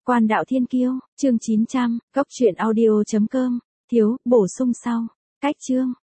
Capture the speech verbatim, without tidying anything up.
Quan đạo thiên kiêu, chương chín trăm, cốc truyện audio chấm com, thiếu, bổ sung sau. Cách chương.